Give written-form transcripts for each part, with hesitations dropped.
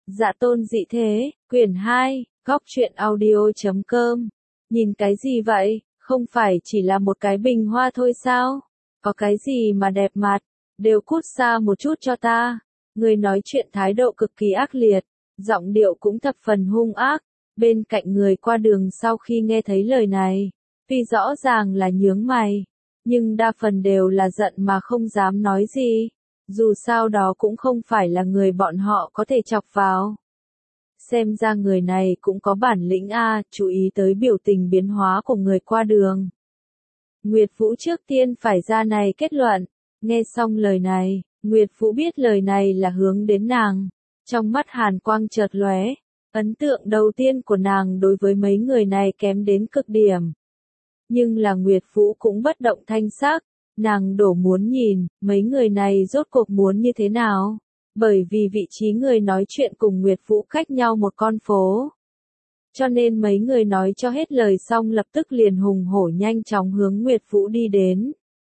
Dạ tôn dị thế, quyển 2, góc truyện audio.com. Nhìn cái gì vậy, không phải chỉ là một cái bình hoa thôi sao? Có cái gì mà đẹp mặt, đều cút xa một chút cho ta. Người nói chuyện thái độ cực kỳ ác liệt, giọng điệu cũng thập phần hung ác. Bên cạnh người qua đường sau khi nghe thấy lời này, tuy rõ ràng là nhướng mày, nhưng đa phần đều là giận mà không dám nói gì. Dù sao đó cũng không phải là người bọn họ có thể chọc vào. Xem ra người này cũng có bản lĩnh a, chú ý tới biểu tình biến hóa của người qua đường. Nguyệt Vũ trước tiên phải ra này kết luận, nghe xong lời này, Nguyệt Vũ biết lời này là hướng đến nàng. Trong mắt hàn quang chợt lóe, ấn tượng đầu tiên của nàng đối với mấy người này kém đến cực điểm. Nhưng là Nguyệt Vũ cũng bất động thanh sắc. Nàng đổ muốn nhìn, mấy người này rốt cuộc muốn như thế nào? Bởi vì vị trí người nói chuyện cùng Nguyệt Vũ cách nhau một con phố. Cho nên mấy người nói cho hết lời xong lập tức liền hùng hổ nhanh chóng hướng Nguyệt Vũ đi đến.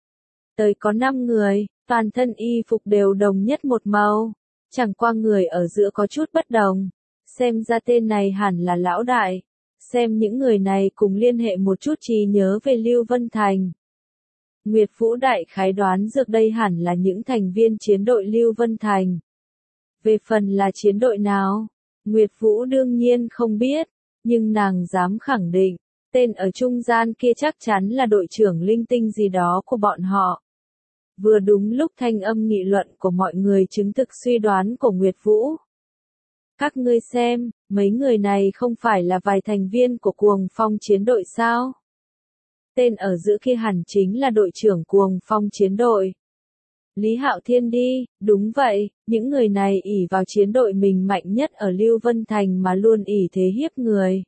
Tới có 5 người, toàn thân y phục đều đồng nhất một màu. Chẳng qua người ở giữa có chút bất đồng. Xem ra tên này hẳn là lão đại. Xem những người này cùng liên hệ một chút trí nhớ về Lưu Vân Thành. Nguyệt Vũ đại khái đoán dược đây hẳn là những thành viên chiến đội Lưu Vân Thành. Về phần là chiến đội nào, Nguyệt Vũ đương nhiên không biết, nhưng nàng dám khẳng định, tên ở trung gian kia chắc chắn là đội trưởng linh tinh gì đó của bọn họ. Vừa đúng lúc thanh âm nghị luận của mọi người chứng thực suy đoán của Nguyệt Vũ. Các ngươi xem, mấy người này không phải là vài thành viên của Cuồng Phong chiến đội sao? Tên ở giữa kia hẳn chính là đội trưởng Cuồng Phong chiến đội. Lý Hạo Thiên đi, đúng vậy, những người này ỷ vào chiến đội mình mạnh nhất ở Lưu Vân Thành mà luôn ỷ thế hiếp người.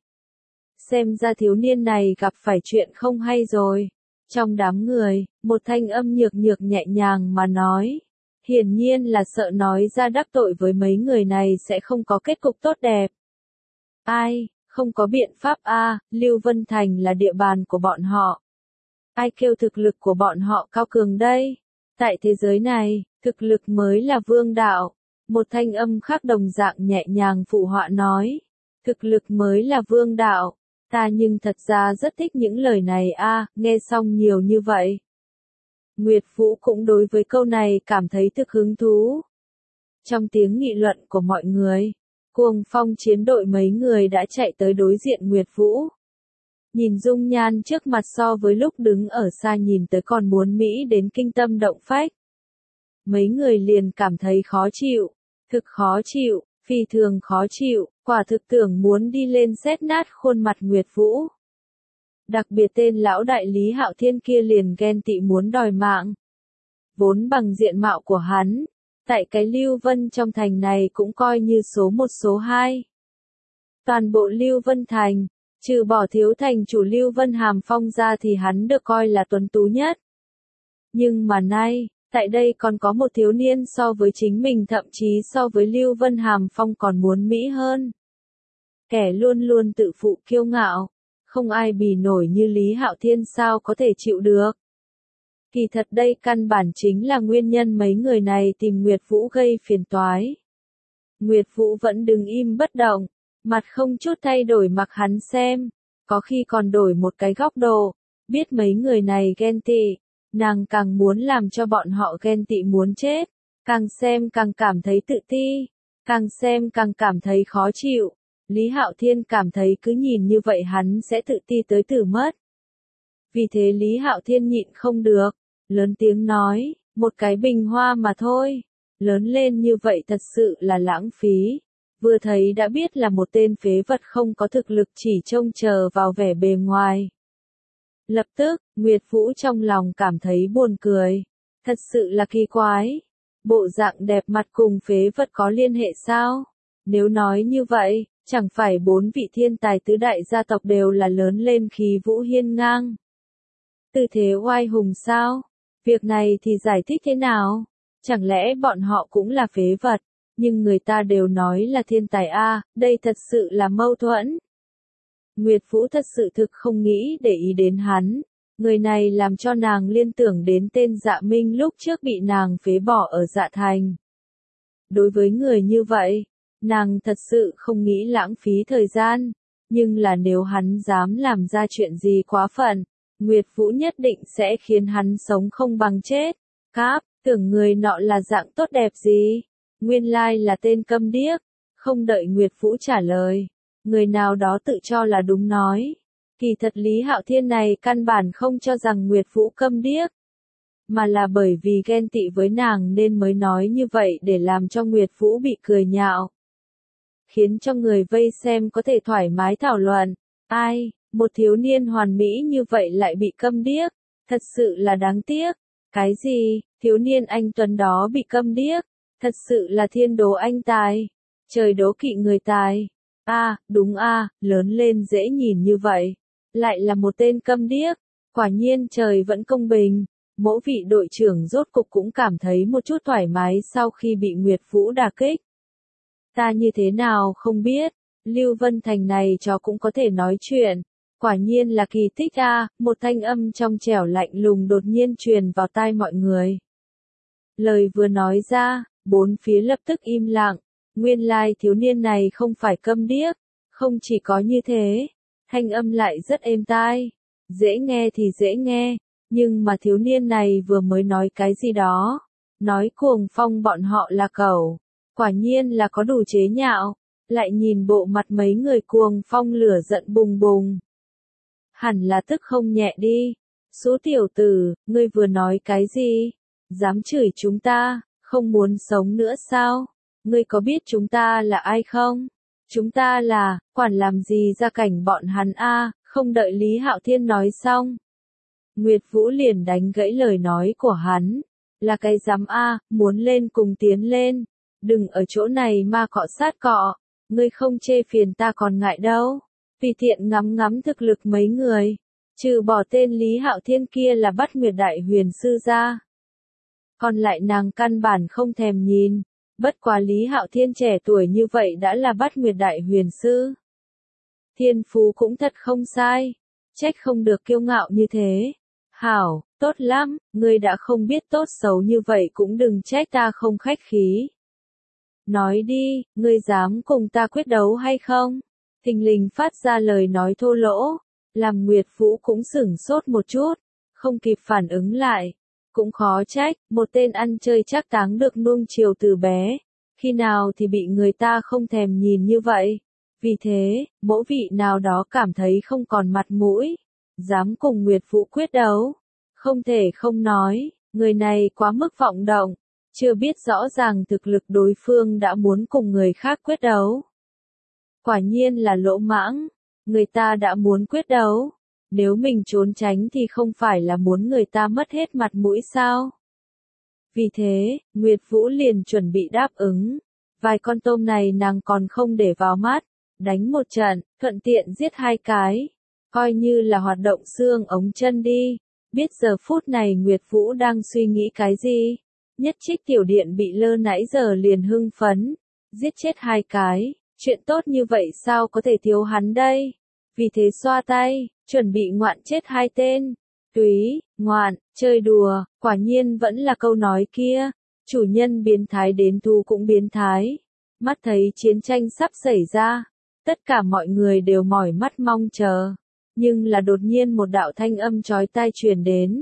Xem ra thiếu niên này gặp phải chuyện không hay rồi. Trong đám người, một thanh âm nhược nhược nhẹ nhàng mà nói. Hiển nhiên là sợ nói ra đắc tội với mấy người này sẽ không có kết cục tốt đẹp. Ai? Không có biện pháp a, Lưu Vân Thành là địa bàn của bọn họ. Ai kêu thực lực của bọn họ cao cường đây? Tại thế giới này, thực lực mới là vương đạo. Một thanh âm khác đồng dạng nhẹ nhàng phụ họa nói. Thực lực mới là vương đạo. Ta nhưng thật ra rất thích những lời này a, nghe xong nhiều như vậy. Nguyệt Vũ cũng đối với câu này cảm thấy thực hứng thú. Trong tiếng nghị luận của mọi người, Cuồng Phong chiến đội mấy người đã chạy tới đối diện Nguyệt Vũ. Nhìn dung nhan trước mặt so với lúc đứng ở xa nhìn tới còn muốn Mỹ đến kinh tâm động phách. Mấy người liền cảm thấy khó chịu, thực khó chịu, phi thường khó chịu, quả thực tưởng muốn đi lên xét nát khuôn mặt Nguyệt Vũ. Đặc biệt tên lão đại Lý Hạo Thiên kia liền ghen tị muốn đòi mạng. Vốn bằng diện mạo của hắn, tại cái Lưu Vân trong thành này cũng coi như số 1 số 2. Toàn bộ Lưu Vân Thành, trừ bỏ thiếu thành chủ Lưu Vân Hàm Phong ra thì hắn được coi là tuấn tú nhất. Nhưng mà nay, tại đây còn có một thiếu niên so với chính mình thậm chí so với Lưu Vân Hàm Phong còn muốn Mỹ hơn. Kẻ luôn luôn tự phụ kiêu ngạo, không ai bì nổi như Lý Hạo Thiên sao có thể chịu được. Kỳ thật đây căn bản chính là nguyên nhân mấy người này tìm Nguyệt Vũ gây phiền toái. Nguyệt Vũ vẫn đứng im bất động, mặt không chút thay đổi mặc hắn xem, có khi còn đổi một cái góc độ, biết mấy người này ghen tị, nàng càng muốn làm cho bọn họ ghen tị muốn chết, càng xem càng cảm thấy tự ti, càng xem càng cảm thấy khó chịu. Lý Hạo Thiên cảm thấy cứ nhìn như vậy hắn sẽ tự ti tới tử mất. Vì thế Lý Hạo Thiên nhịn không được, lớn tiếng nói, một cái bình hoa mà thôi, lớn lên như vậy thật sự là lãng phí. Vừa thấy đã biết là một tên phế vật không có thực lực chỉ trông chờ vào vẻ bề ngoài. Lập tức, Nguyệt Vũ trong lòng cảm thấy buồn cười. Thật sự là kỳ quái. Bộ dạng đẹp mặt cùng phế vật có liên hệ sao? Nếu nói như vậy, chẳng phải 4 vị thiên tài tứ đại gia tộc đều là lớn lên khí vũ hiên ngang. Tư thế oai hùng sao? Việc này thì giải thích thế nào? Chẳng lẽ bọn họ cũng là phế vật? Nhưng người ta đều nói là thiên tài a, đây thật sự là mâu thuẫn. Nguyệt Vũ thật sự thực không nghĩ để ý đến hắn. Người này làm cho nàng liên tưởng đến tên Dạ Minh lúc trước bị nàng phế bỏ ở Dạ Thành. Đối với người như vậy, Nàng thật sự không nghĩ lãng phí thời gian, nhưng là nếu hắn dám làm ra chuyện gì quá phận, Nguyệt Vũ nhất định sẽ khiến hắn sống không bằng chết. Cáp, tưởng người nọ là dạng tốt đẹp gì? Nguyên lai là tên câm điếc. Không đợi Nguyệt Vũ trả lời, người nào đó tự cho là đúng nói. Kỳ thật Lý Hạo Thiên này căn bản không cho rằng Nguyệt Vũ câm điếc, mà là bởi vì ghen tị với nàng nên mới nói như vậy để làm cho Nguyệt Vũ bị cười nhạo. Khiến cho người vây xem có thể thoải mái thảo luận. Ai, một thiếu niên hoàn mỹ như vậy lại bị câm điếc, thật sự là đáng tiếc. Cái gì, thiếu niên anh tuấn đó bị câm điếc, thật sự là thiên đố anh tài. Trời đố kỵ người tài. Đúng lớn lên dễ nhìn như vậy. Lại là một tên câm điếc. Quả nhiên trời vẫn công bình. Mỗi vị đội trưởng rốt cục cũng cảm thấy một chút thoải mái sau khi bị Nguyệt Vũ đả kích. Ta như thế nào không biết, Lưu Vân Thành này chó cũng có thể nói chuyện. Quả nhiên là kỳ tích một thanh âm trong trẻo lạnh lùng đột nhiên truyền vào tai mọi người. Lời vừa nói ra, bốn phía lập tức im lặng. Nguyên lai thiếu niên này không phải câm điếc, không chỉ có như thế, thanh âm lại rất êm tai, dễ nghe thì dễ nghe, nhưng mà thiếu niên này vừa mới nói cái gì đó, nói Cuồng Phong bọn họ là cẩu, quả nhiên là có đủ chế nhạo, lại nhìn bộ mặt mấy người Cuồng Phong lửa giận bùng bùng. Hẳn là tức không nhẹ đi, số tiểu tử, ngươi vừa nói cái gì, dám chửi chúng ta, không muốn sống nữa sao? Ngươi có biết chúng ta là ai không? Chúng ta là, quản làm gì ra cảnh bọn hắn không đợi Lý Hạo Thiên nói xong. Nguyệt Vũ liền đánh gãy lời nói của hắn. Là cái dám muốn lên cùng tiến lên. Đừng ở chỗ này mà cọ sát cọ. Ngươi không chê phiền ta còn ngại đâu. Vì thiện ngắm ngắm thực lực mấy người. Trừ bỏ tên Lý Hạo Thiên kia là Bát Nguyệt Đại Huyền Sư ra. Còn lại nàng căn bản không thèm nhìn. Bất quá Lý Hạo Thiên trẻ tuổi như vậy đã là Bát Nguyệt Đại Huyền Sư. Thiên phú cũng thật không sai. Trách không được kiêu ngạo như thế. Hảo, tốt lắm, ngươi đã không biết tốt xấu như vậy cũng đừng trách ta không khách khí. Nói đi, ngươi dám cùng ta quyết đấu hay không? Thình lình phát ra lời nói thô lỗ, làm Nguyệt Vũ cũng sửng sốt một chút, không kịp phản ứng lại. Cũng khó trách, một tên ăn chơi chắc táng được nuông chiều từ bé, khi nào thì bị người ta không thèm nhìn như vậy. Vì thế, mỗi vị nào đó cảm thấy không còn mặt mũi, dám cùng Nguyệt Vũ quyết đấu. Không thể không nói, người này quá mức vọng động, chưa biết rõ ràng thực lực đối phương đã muốn cùng người khác quyết đấu. Quả nhiên là lỗ mãng, người ta đã muốn quyết đấu. Nếu mình trốn tránh thì không phải là muốn người ta mất hết mặt mũi sao? Vì thế, Nguyệt Vũ liền chuẩn bị đáp ứng. Vài con tôm này nàng còn không để vào mắt, đánh một trận, thuận tiện giết hai cái. Coi như là hoạt động xương ống chân đi. Biết giờ phút này Nguyệt Vũ đang suy nghĩ cái gì? Nhất Trích tiểu điện bị lơ nãy giờ liền hưng phấn. Giết chết hai cái, chuyện tốt như vậy sao có thể thiếu hắn đây? Vì thế xoa tay, chuẩn bị ngoạn chết hai tên. Túy, ngoạn, chơi đùa, quả nhiên vẫn là câu nói kia. Chủ nhân biến thái đến thú cũng biến thái. Mắt thấy chiến tranh sắp xảy ra. Tất cả mọi người đều mỏi mắt mong chờ. Nhưng là đột nhiên một đạo thanh âm chói tai truyền đến.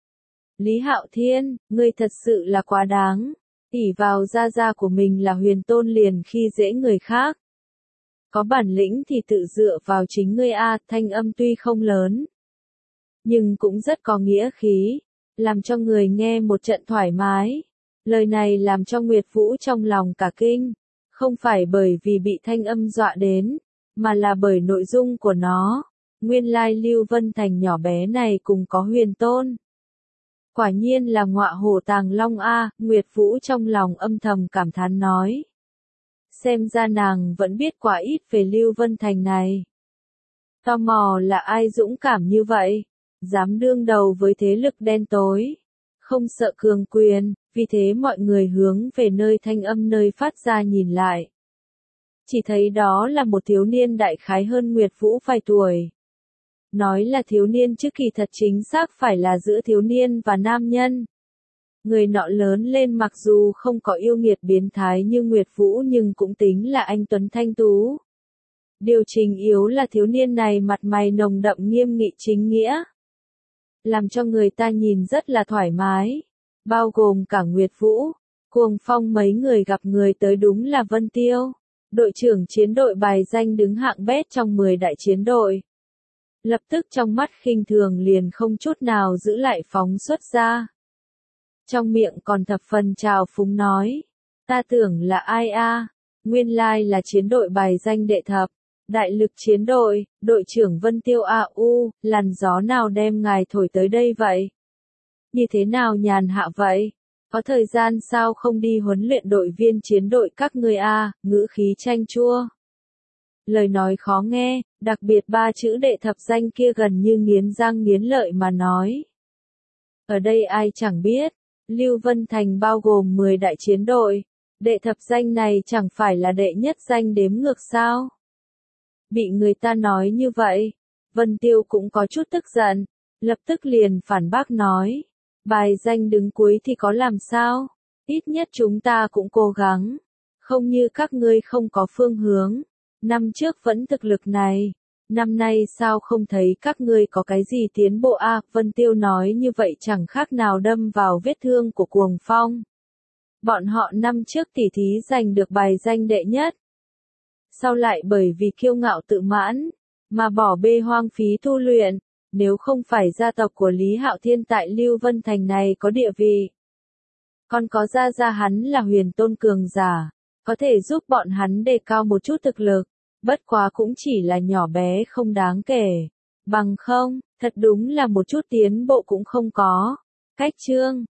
Lý Hạo Thiên, ngươi thật sự là quá đáng. Ỷ vào gia của mình là huyền tôn liền khi dễ người khác. Có bản lĩnh thì tự dựa vào chính ngươi thanh âm tuy không lớn. Nhưng cũng rất có nghĩa khí, làm cho người nghe một trận thoải mái. Lời này làm cho Nguyệt Vũ trong lòng cả kinh, không phải bởi vì bị thanh âm dọa đến, mà là bởi nội dung của nó. Nguyên lai Lưu Vân Thành nhỏ bé này cùng có huyền tôn. Quả nhiên là ngọa hổ tàng long Nguyệt Vũ trong lòng âm thầm cảm thán nói. Xem ra nàng vẫn biết quá ít về Lưu Vân Thành này. Tò mò là ai dũng cảm như vậy, dám đương đầu với thế lực đen tối, không sợ cường quyền, vì thế mọi người hướng về nơi thanh âm nơi phát ra nhìn lại. Chỉ thấy đó là một thiếu niên đại khái hơn Nguyệt Vũ vài tuổi. Nói là thiếu niên chứ kỳ thật chính xác phải là giữa thiếu niên và nam nhân. Người nọ lớn lên mặc dù không có yêu nghiệt biến thái như Nguyệt Vũ nhưng cũng tính là anh tuấn thanh tú. Điều trình yếu là thiếu niên này mặt mày nồng đậm nghiêm nghị chính nghĩa, làm cho người ta nhìn rất là thoải mái, bao gồm cả Nguyệt Vũ, Cuồng Phong mấy người gặp người tới đúng là Vân Tiêu, đội trưởng chiến đội bài danh đứng hạng bét trong 10 đại chiến đội. Lập tức trong mắt khinh thường liền không chút nào giữ lại phóng xuất ra. Trong miệng còn thập phần trào phúng nói, ta tưởng là ai a, nguyên lai là chiến đội bài danh đệ thập, đại lực chiến đội, đội trưởng Vân Tiêu làn gió nào đem ngài thổi tới đây vậy? Như thế nào nhàn hạ vậy? Có thời gian sao không đi huấn luyện đội viên chiến đội các ngươi a, ngữ khí chanh chua. Lời nói khó nghe, đặc biệt ba chữ đệ thập danh kia gần như nghiến răng nghiến lợi mà nói. Ở đây ai chẳng biết, Lưu Vân Thành bao gồm 10 đại chiến đội, đệ thập danh này chẳng phải là đệ nhất danh đếm ngược sao? Bị người ta nói như vậy, Vân Tiêu cũng có chút tức giận, lập tức liền phản bác nói, bài danh đứng cuối thì có làm sao, ít nhất chúng ta cũng cố gắng, không như các ngươi không có phương hướng, năm trước vẫn thực lực này, năm nay sao không thấy các ngươi có cái gì tiến bộ a? Vân Tiêu nói như vậy chẳng khác nào đâm vào vết thương của Cuồng Phong. Bọn họ năm trước tỉ thí giành được bài danh đệ nhất, sau lại bởi vì kiêu ngạo tự mãn, mà bỏ bê hoang phí tu luyện, nếu không phải gia tộc của Lý Hạo Thiên tại Lưu Vân Thành này có địa vị. Còn có gia hắn là huyền tôn cường giả, có thể giúp bọn hắn đề cao một chút thực lực, bất quá cũng chỉ là nhỏ bé không đáng kể. Bằng không, thật đúng là một chút tiến bộ cũng không có. Cách chương